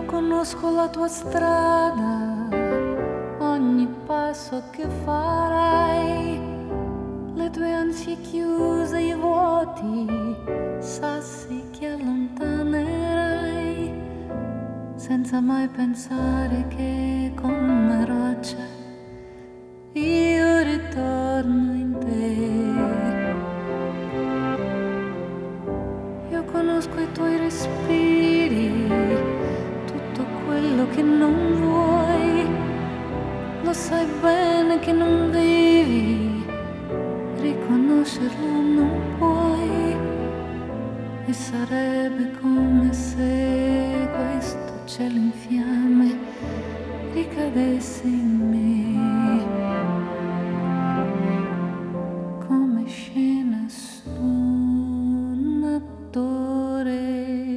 Conosco la tua strada, ogni passo che farai, le tue ansie chiuse, i vuoti, sassi che allontanerai, senza mai pensare che come roccia io ritorno in te. Io conosco i tuoi respiri, quello che non vuoi, lo sai bene che non devi, riconoscerlo non puoi, e sarebbe come se questo cielo in fiamme ricadesse in me, come scena su un attore.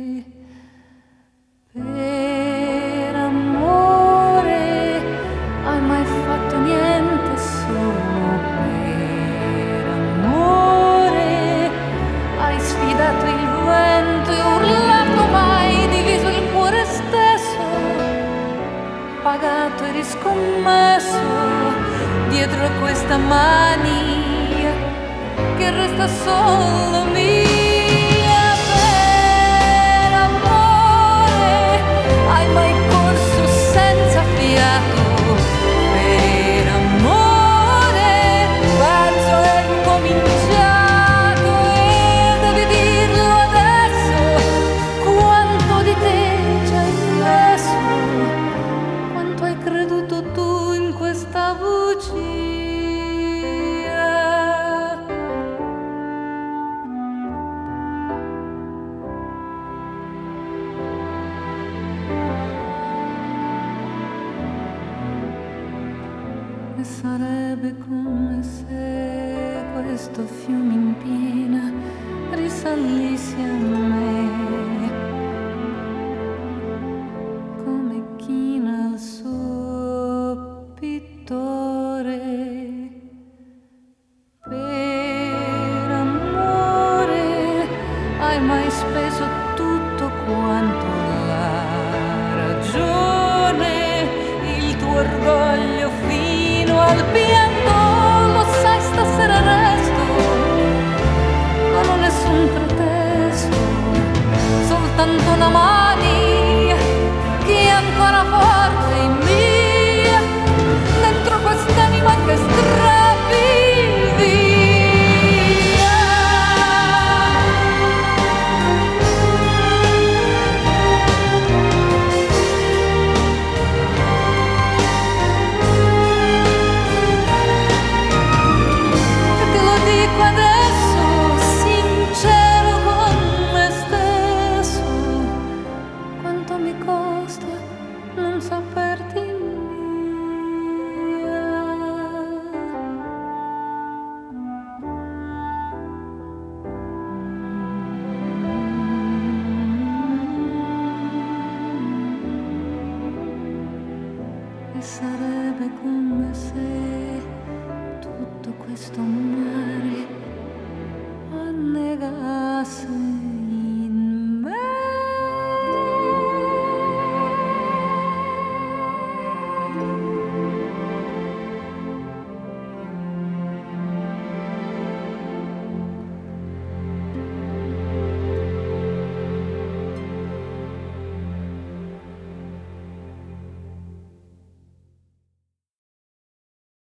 Pagato e riscommesso dietro a questa mania che resta solo mia. Per amore hai mai corso senza fiato? Per amore penso è cominciato e devi dirlo adesso, quanto di te ci hai messo, hai creduto tu in questa bugia? E sarebbe come se questo fiume in piena risalisse a me, come china al suo pittore. Per amore hai mai speso tutto quanto la ragione, il tuo orgoglio fino al pianto, lo sai stasera resto, non ho nessun pretesto, soltanto una mania che è ancora forte in mia, dentro quest'anima che strappi via. E te lo dico adesso, sincero con me stesso, quanto mi costa non saperti mia. E sarebbe come se tutto questo mare